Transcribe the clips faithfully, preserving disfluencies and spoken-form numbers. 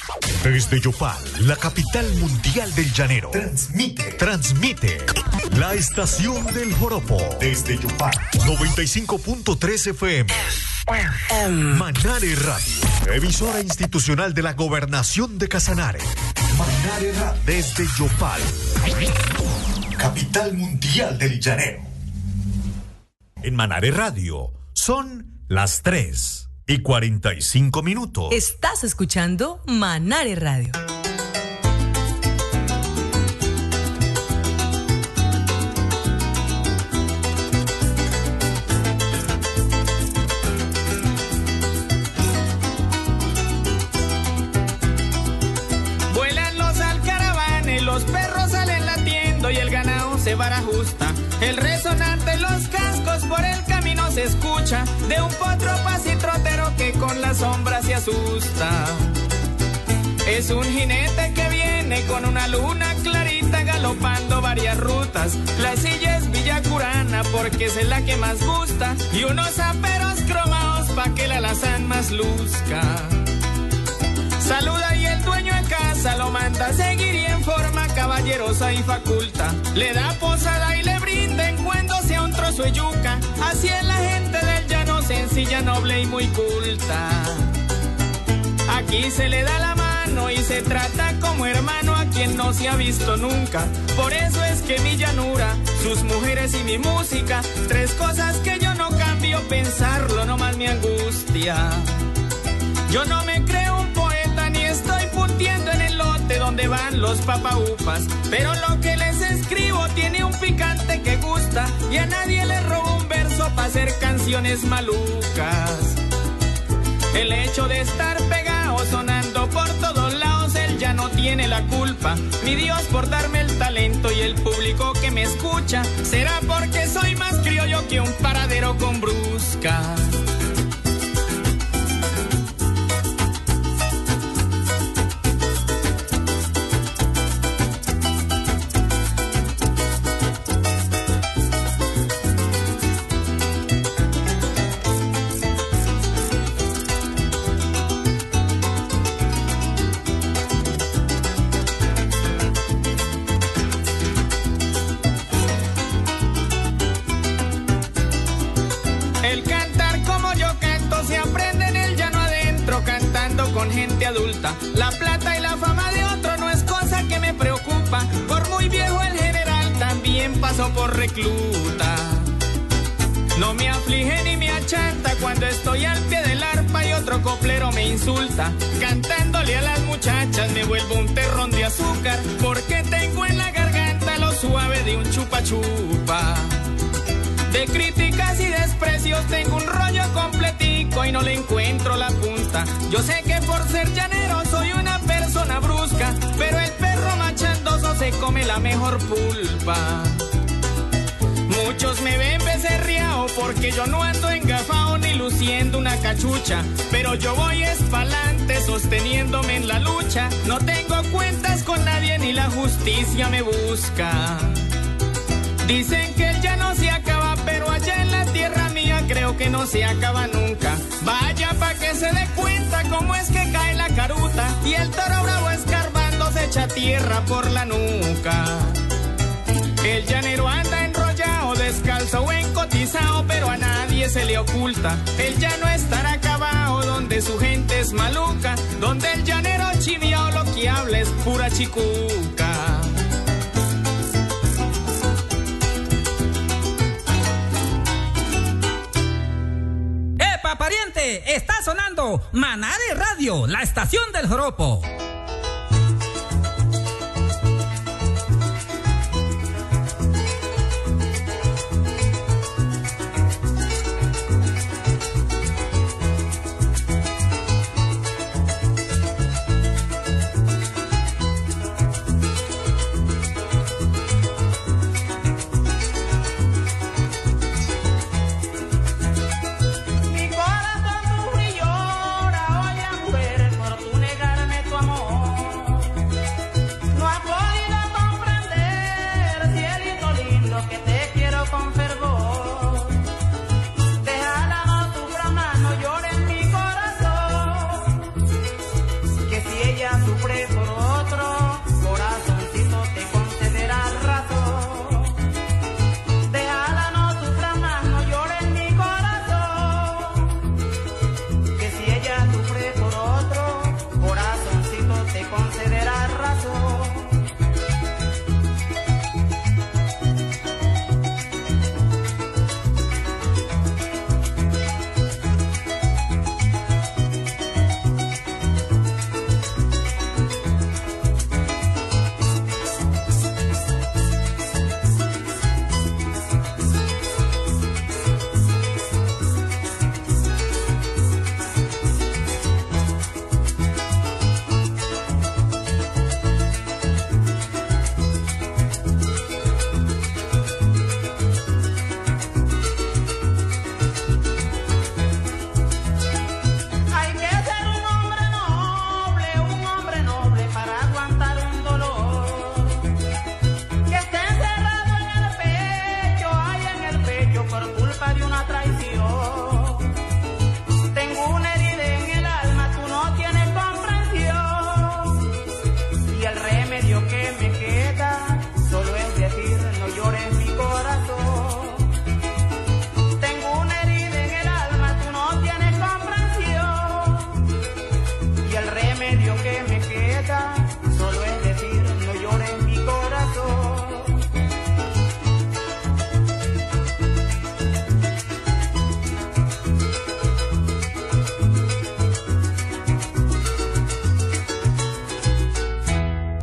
Desde Yopal, la capital mundial del llanero. Transmite. Transmite. La estación del joropo. Desde Yopal. noventa y cinco punto tres F M. Manare Radio. Emisora institucional de la Gobernación de Casanare. Manare Radio. Desde Yopal. Capital mundial del llanero. En Manare Radio son las tres y cuarenta y cinco minutos. Estás escuchando Manare Radio. Vuelan los alcaravanes, los perros salen latiendo y el ganado se barajusta. El resonar de los cascos por el camino se escucha, de un potro pacitrotero que con la sombra se asusta. Es un jinete que viene con una luna clarita galopando varias rutas. La silla es villacurana porque es la que más gusta, y unos aperos cromados pa' que la alazán más luzca. Saluda y el dueño en casa lo manda a seguir y en forma caballerosa y faculta le da posada y le brinda en cuando sea un trozo de yuca. Así es la gente del llano, sencilla, noble y muy culta. Aquí se le da la mano y se trata como hermano a quien no se ha visto nunca. Por eso es que mi llanura, sus mujeres y mi música, tres cosas que yo no cambio, pensarlo nomás me angustia. Yo no me creo un poeta ni estoy puntiendo en el lote donde van los papaupas, pero lo que les escribo tiene un picante que gusta y a nadie le robo un verso para hacer canciones malucas. El hecho de estar pegado sonando por todos lados, él ya no tiene la culpa. Mi Dios por darme el talento y el público que me escucha, será porque soy más criollo que un paradero con brusca. Con gente adulta, la plata y la fama de otro no es cosa que me preocupa. Por muy viejo el general también pasó por recluta. No me aflige ni me achanta cuando estoy al pie del arpa y otro coplero me insulta. Cantándole a las muchachas me vuelvo un terrón de azúcar, porque tengo en la garganta lo suave de un chupa chupa. De críticas y desprecios tengo un rollo completico y no le encuentro la punta. Yo sé que por ser llanero soy una persona brusca, pero el perro machandoso se come la mejor pulpa. Muchos me ven becerriao porque yo no ando engafao ni luciendo una cachucha, pero yo voy espalante sosteniéndome en la lucha. No tengo cuentas con nadie ni la justicia me busca. Dicen que el llano se acaba, pero allá en la tierra mía creo que no se acaba nunca. Vaya pa' que se dé cuenta cómo es que cae la caruta y el toro bravo escarbando se echa tierra por la nuca. El llanero anda enrollado, descalzo o encotizado, pero a nadie se le oculta. El llano estará acabado donde su gente es maluca, donde el llanero chiviao lo que habla es pura chicuca. Pariente, está sonando Manare Radio, la estación del joropo. Mi corazón sufre y llora, oye mujer, por tu negarme tu amor.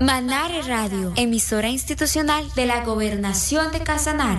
Manare Radio, emisora institucional de la Gobernación de Casanare.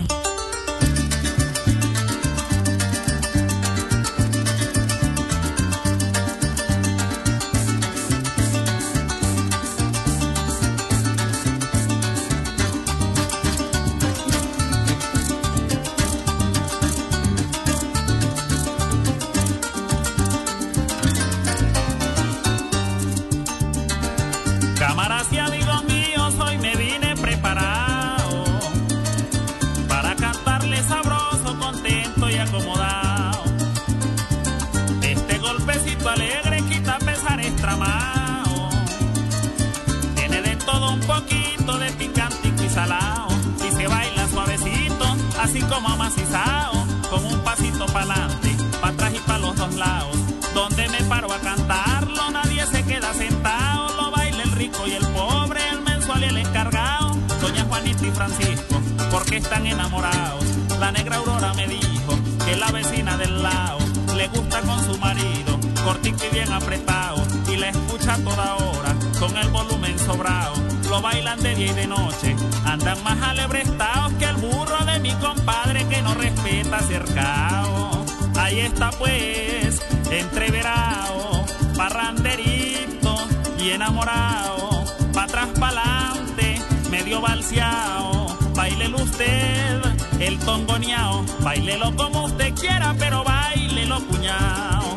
Así como amacizao, con un pasito pa'lante, pa' atrás y pa' los dos lados. Donde me paro a cantarlo, nadie se queda sentado. Lo baila el rico y el pobre, el mensual y el encargado. Doña Juanita y Francisco, porque están enamorados. La negra Aurora me dijo que la vecina del lado le gusta con su marido, cortico y bien apretado, y la escucha a toda hora, con el volumen sobrado. Lo bailan de día y de noche, andan más alebrestados que el burro de mi compadre que no respeta cercao. Ahí está pues, entreverao, parranderito y enamorado, pa' atrás pa'lante, medio balseao. Báilelo usted, el tongoneao, báilelo como usted quiera, pero báilelo cuñao.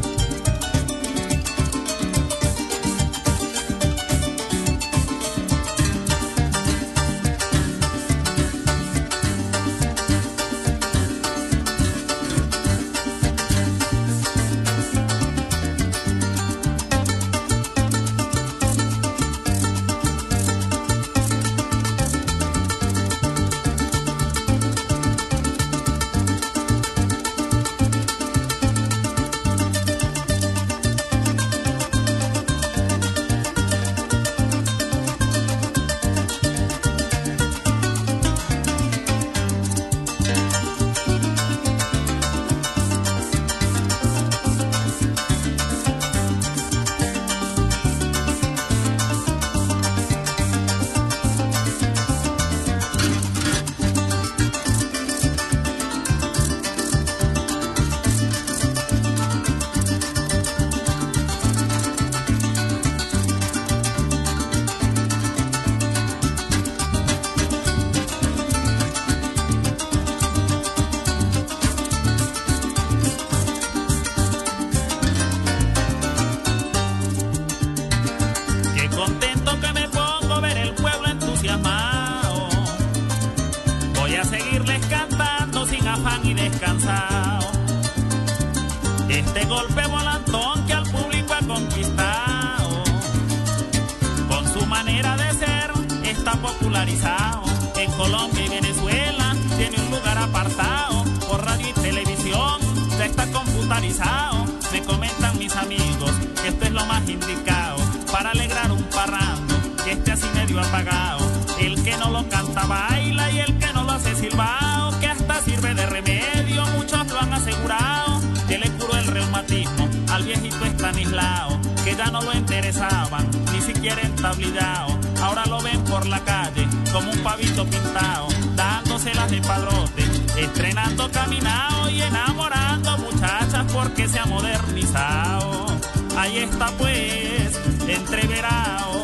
Popularizado en Colombia y Venezuela, tiene un lugar apartado por radio y televisión, ya está computarizado. Me comentan mis amigos que esto es lo más indicado para alegrar un parrando que esté así medio apagado. El que no lo canta baila y el que no lo hace silbao, que hasta sirve de remedio, muchos lo han asegurado, que le curó el reumatismo al viejito Estanislao, que ya no lo interesaban ni siquiera entablillao. Ahora lo ven por la calle como un pavito pintado, dándoselas de padrote, estrenando caminao y enamorando muchachas porque se ha modernizado. Ahí está pues, entreverao,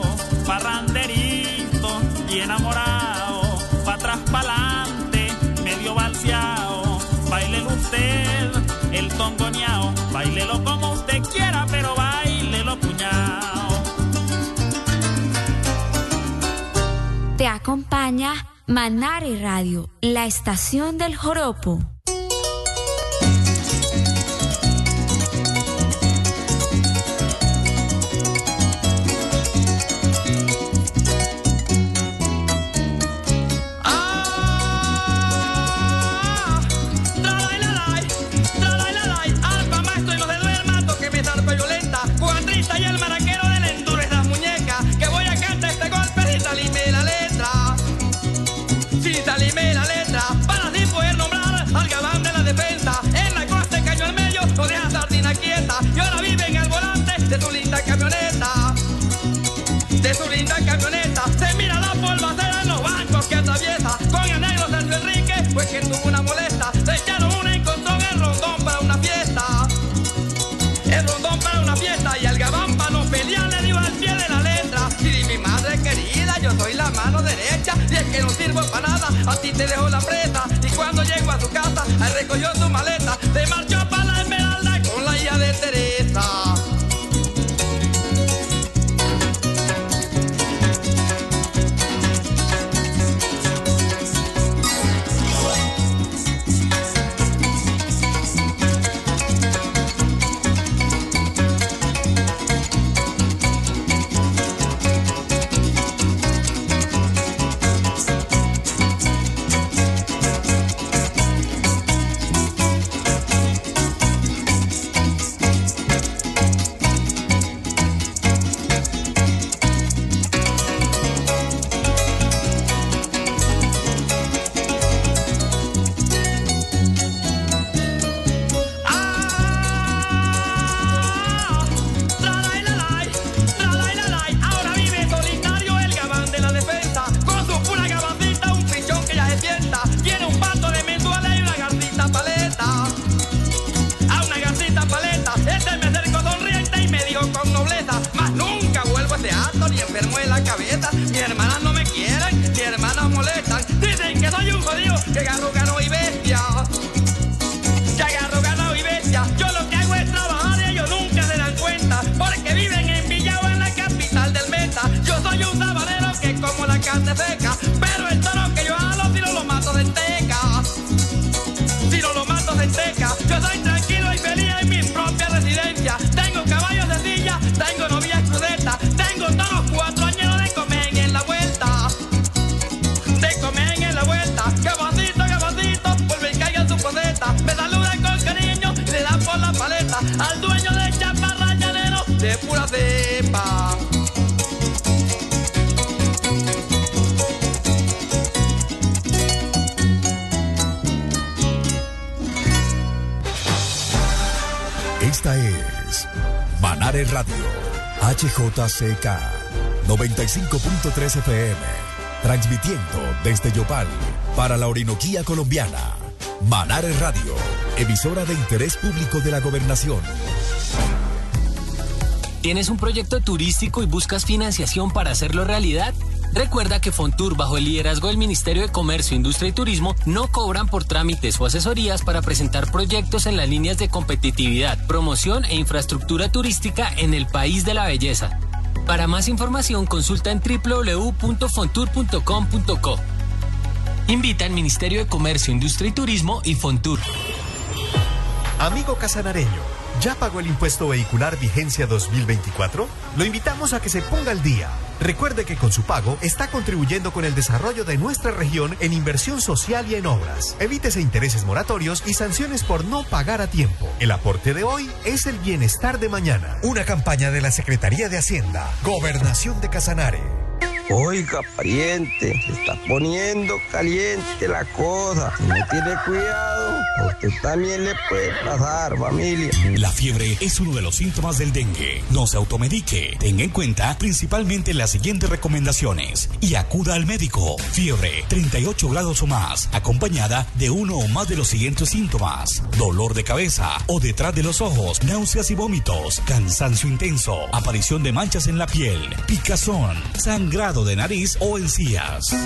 parranderito y enamorado, pa' atrás pa'lante, medio balseao. Báilelo usted, el tongoneao, báilelo como usted quiera, pero báilelo cuñao. Te acompaña Manare Radio, la estación del joropo. Salime la letra para así poder nombrar al te dejó la presa y cuando llegó a su casa, ahí recogió su maleta, se marchó para la Esmeralda con la hija de Teresa. Mi hermana no me quieren, mi hermana molestan, dicen que soy un jodido, que agarro, gano y bestia, que agarro, gano y bestia. Yo lo que hago es trabajar y ellos nunca se dan cuenta, porque viven en Villao, en la capital del Meta. Yo soy un sabanero que como la carne seca, pero el toro que yo jalo si no lo mato de enteca, si no lo mato de enteca. Yo soy tranquilo y feliz en mi propia residencia, tengo caballos de silla, tengo novias crudetas, tengo todos cuatro años de comer en la vuelta, de comer en la vuelta. Cabacito, cabacito, vuelve y caiga en su poseta, me saludan con cariño y le dan por la paleta al dueño de chaparra llanero de pura cepa. Esta es Manare Radio, H J C K noventa y cinco punto tres F M, transmitiendo desde Yopal para la Orinoquía colombiana. Manare Radio, emisora de interés público de la Gobernación. ¿Tienes un proyecto turístico y buscas financiación para hacerlo realidad? Recuerda que Fontur, bajo el liderazgo del Ministerio de Comercio, Industria y Turismo, no cobran por trámites o asesorías para presentar proyectos en las líneas de competitividad, promoción e infraestructura turística en el país de la belleza. Para más información, consulta en doble u doble u doble u punto fontur punto com punto co. Invita al Ministerio de Comercio, Industria y Turismo y Fontur. Amigo casanareño, ¿ya pagó el impuesto vehicular vigencia dos mil veinticuatro? Lo invitamos a que se ponga al día. Recuerde que con su pago está contribuyendo con el desarrollo de nuestra región en inversión social y en obras. Evítese intereses moratorios y sanciones por no pagar a tiempo. El aporte de hoy es el bienestar de mañana. Una campaña de la Secretaría de Hacienda, Gobernación de Casanare. Oiga, pariente, se está poniendo caliente la cosa. Si no tiene cuidado, a usted también le puede pasar, familia. La fiebre es uno de los síntomas del dengue. No se automedique. Tenga en cuenta principalmente las siguientes recomendaciones y acuda al médico. Fiebre treinta y ocho grados o más, acompañada de uno o más de los siguientes síntomas: dolor de cabeza o detrás de los ojos, náuseas y vómitos, cansancio intenso, aparición de manchas en la piel, picazón, sangrado de nariz o encías.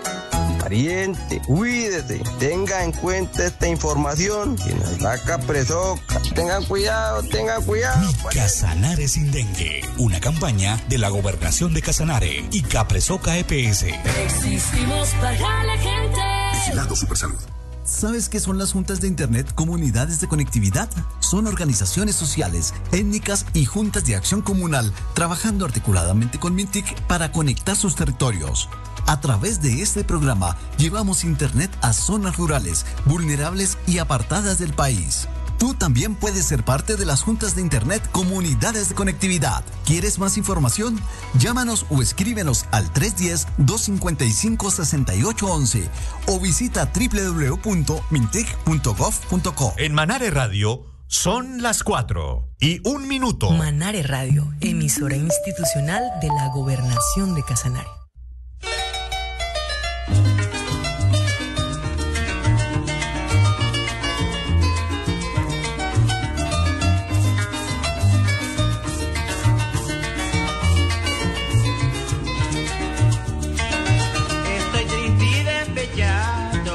Pariente, cuídese, tenga en cuenta esta información que nos da Capresoca. Tengan cuidado, tengan cuidado. Mi Casanare sin dengue, una campaña de la Gobernación de Casanare y Capresoca E P S. Existimos para la gente. Vigilando Supersalud. ¿Sabes qué son las juntas de Internet Comunidades de Conectividad? Son organizaciones sociales, étnicas y juntas de acción comunal trabajando articuladamente con MINTIC para conectar sus territorios. A través de este programa llevamos Internet a zonas rurales, vulnerables y apartadas del país. Tú también puedes ser parte de las juntas de Internet Comunidades de Conectividad. ¿Quieres más información? Llámanos o escríbenos al tres uno cero, dos cinco cinco, seis ocho uno uno o visita doble u doble u doble u punto mintic punto gov punto co. En Manare Radio son las cuatro y un minuto. Manare Radio, emisora institucional de la Gobernación de Casanare. Estoy triste y despechado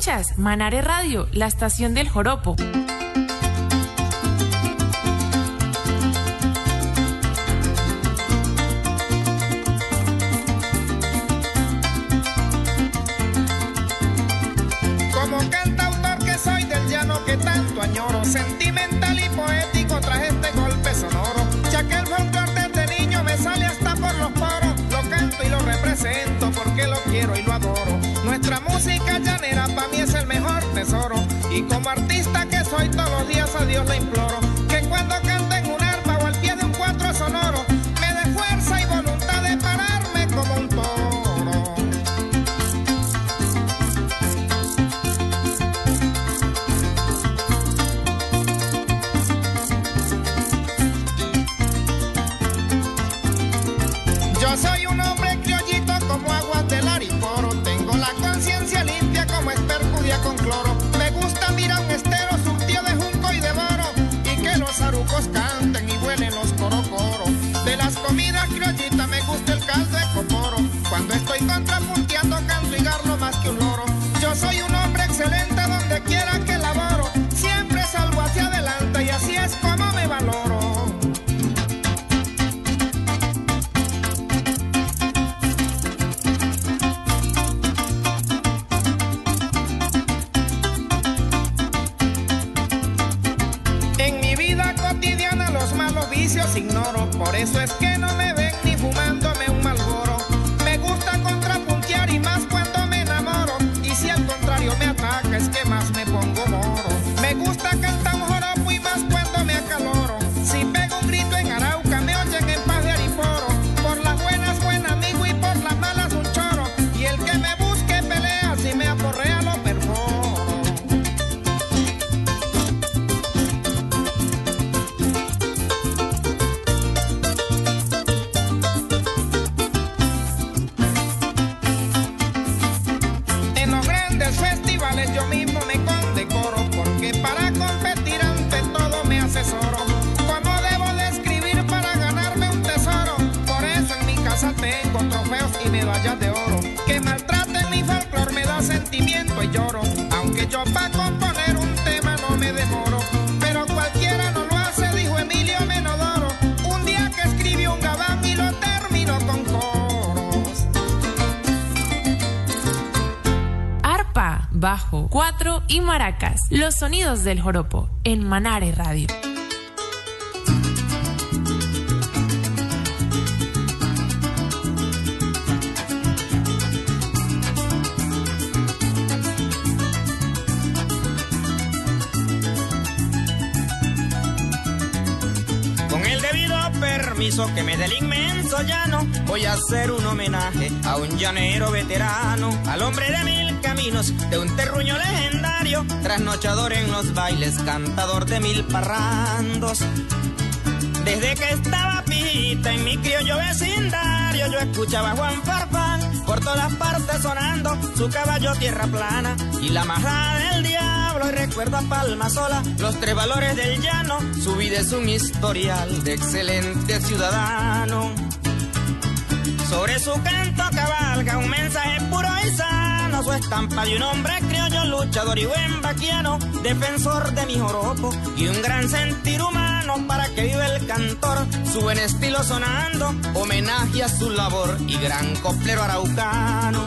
Escuchas Manare Radio, la estación del joropo. Como cantautor que soy del llano que tanto añoro, sentimental y poético tras este golpe sonoro, ya que el folclor desde niño me sale hasta por los poros, lo canto y lo represento porque lo quiero y lo adoro. Nuestra música llanera para mí es el mejor tesoro, y como artista que soy todos los días a Dios le imploro que cuando cante en un arpa o al pie de un cuatro sonoro me dé fuerza y voluntad de pararme como un toro. Yo soy un hombre criollito como aguas del Ariporo, tengo la conciencia limpia como espercudia con cloro, me gusta mirar un estero surtido de junco y de moro, y que los arucos canten y vuelen los corocoros. De las comidas criollitas me gusta el caldo de coporo, cuando estoy contrapunteando canto y garlo más que un loro. Yo soy un hombre excelente donde quiera que laboro, siempre salgo hacia adelante y así es como me valoro. Ignoro, por eso es que no me ven ni fumándome un Marlboro. Me gusta contrapuntear y más cuando me enamoro, y si al contrario me ataca es que más me pongo moro. Me gusta cantar un joropo y más cuando me acaloro. Si pego un grito en Arauca me oyen en Paz de Ariporo. Por las buenas buen amigo y por las malas un choro, y el que me busque pelea, si me aporrea lo perforo. Yo mismo me condecoro, porque para competir ante todo me asesoro cómo debo de escribir para ganarme un tesoro. Por eso en mi casa tengo trofeos y medallas de oro. Que maltraten mi folclor me da sentimiento y lloro, aunque yo pa' componer un tema no me demoro. Pero cualquiera no lo hace, dijo Emilio Menodoro, un día que escribió un gabán y lo terminó con coros. Arpa, bajo, cuatro y maracas. Los sonidos del joropo en Manare Radio. Con el debido permiso que me dé el inmenso llano, voy a hacer un homenaje a un llanero veterano, al hombre de mil caminos, de un terruño legendario, trasnochador en los bailes, cantador de mil parrandos. Desde que estaba pijita en mi criollo vecindario, yo escuchaba a Juan Farfán por todas partes sonando su caballo tierra plana y la majada del diablo, y recuerdo a Palma Sola, los tres valores del llano. Su vida es un historial de excelente ciudadano. Sobre su canto cabalga un mensaje puro y sano, su estampa de un hombre criollo, luchador y buen vaquiano, defensor de mi joropo y un gran sentir humano para que viva el cantor, su buen estilo sonando, homenaje a su labor y gran coplero araucano.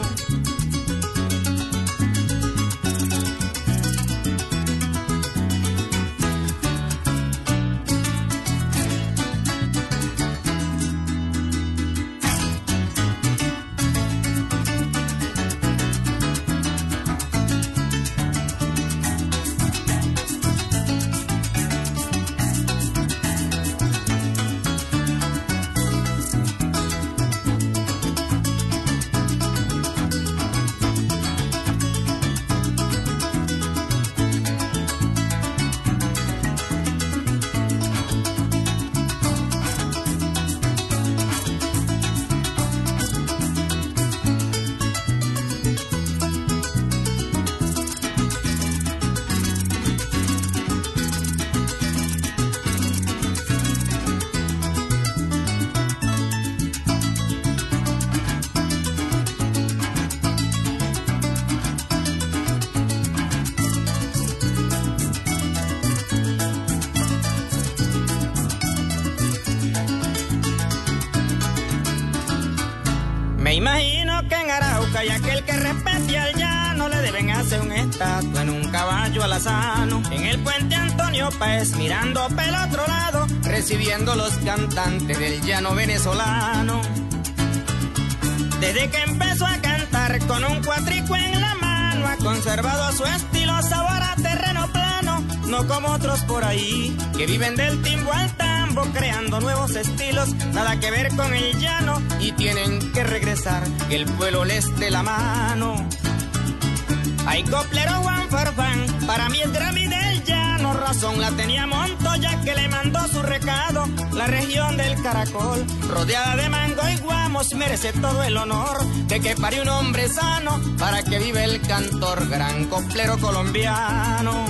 imagino que en Arauca y aquel que respete al llano le deben hacer un estatua en un caballo alazano. En el puente Antonio Páez mirando para el otro lado, recibiendo los cantantes del llano venezolano. Desde que empezó a cantar con un cuatrico en la mano, ha conservado su estilo, sabor a terreno plano, no como otros por ahí que viven del timbo al tambo creando nuevos estilos, nada que ver con el llano y tienen que regresar, que el pueblo les dé la mano. Ay, coplero Juan Farfán, para mí el Grammy del llano, razón la tenía Montoya que le mandó su recado. La región del Caracol, rodeada de mango y guamos, merece todo el honor de que pare un hombre sano para que vive el cantor, gran coplero colombiano.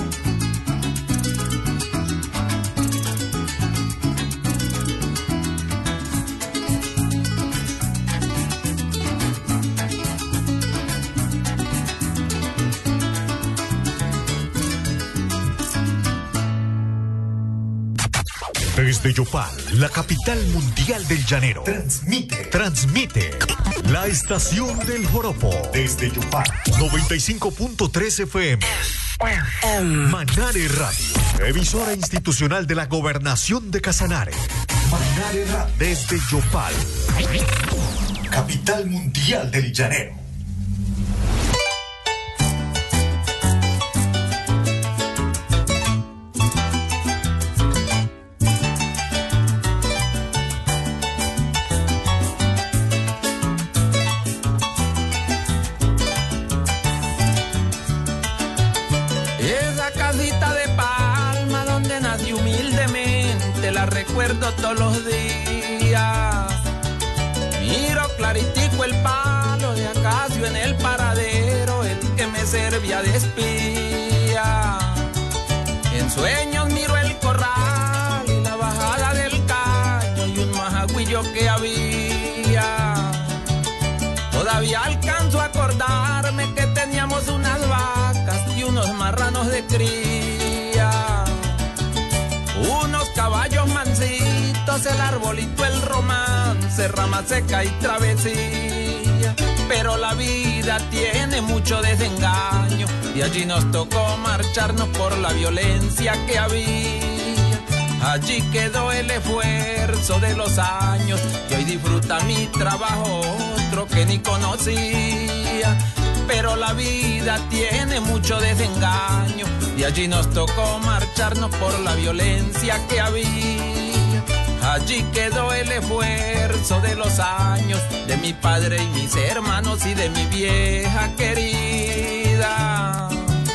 Desde Yopal, la capital mundial del llanero. Transmite. Transmite. La estación del joropo. Desde Yopal. noventa y cinco punto tres F M. Manare Radio. Emisora institucional de la Gobernación de Casanare. Manare Radio. Desde Yopal. Capital mundial del llanero. Recuerdo todos los días, miro claritico el palo de acacio en el paradero, el que me servía de espía. En sueños miro el corral y la bajada del caño y un majagüillo que había. Todavía alcanzo a acordarme que teníamos unas vacas y unos marranos de cría, unos caballos mansitos, el arbolito, el romance, rama seca y travesía. Pero la vida tiene mucho desengaño y allí nos tocó marcharnos por la violencia que había. Allí quedó el esfuerzo de los años y hoy disfruta mi trabajo otro que ni conocía. Pero la vida tiene mucho desengaño y allí nos tocó marcharnos por la violencia que había. Allí quedó el esfuerzo de los años de mi padre y mis hermanos y de mi vieja querida.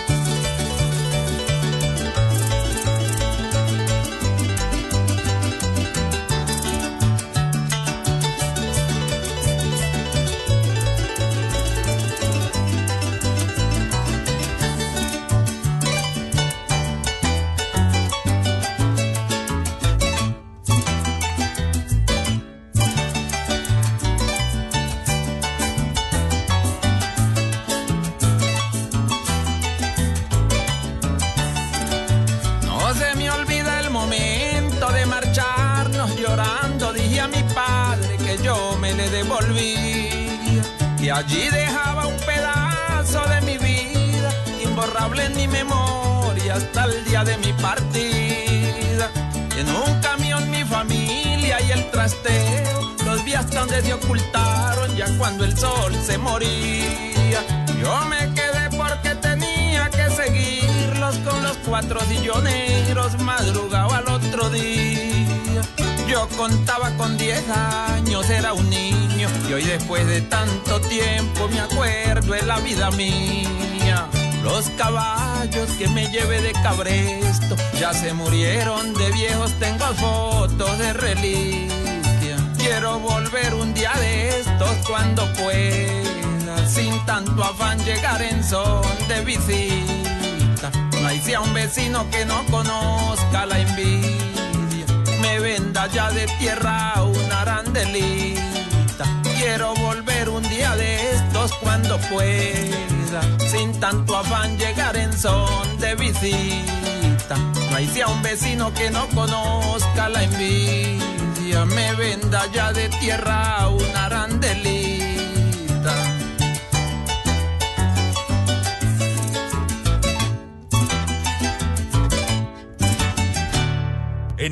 Y allí dejaba un pedazo de mi vida, imborrable en mi memoria hasta el día de mi partida. En un camión mi familia y el trasteo, los vi hasta donde se ocultaron ya cuando el sol se moría. Yo me quedé porque tenía que seguirlos con los cuatro silloneros, madrugaba al otro día. Yo contaba con diez años, era un niño, y hoy después de tanto tiempo me acuerdo de la vida mía. Los caballos que me llevé de Cabresto ya se murieron de viejos, tengo fotos de reliquia. Quiero volver un día de estos cuando pueda, sin tanto afán llegar en son de visita. No hay sea un vecino que no conozca la envidia, me venda ya de tierra una arandelita. Quiero volver un día de estos cuando pueda, sin tanto afán llegar en son de visita. No hay sea un vecino que no conozca la envidia, me venda ya de tierra una arandelita.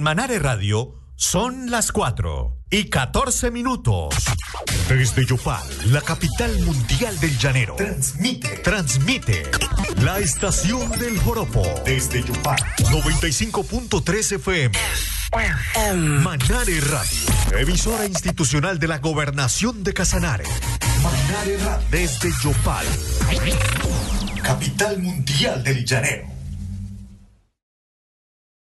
Manare Radio son las cuatro y catorce minutos. Desde Yopal, la capital mundial del llanero. Transmite, transmite la estación del joropo. Desde Yopal, noventa y cinco punto tres F M. Manare Radio, emisora institucional de la Gobernación de Casanare. Manare Radio, desde Yopal, capital mundial del llanero.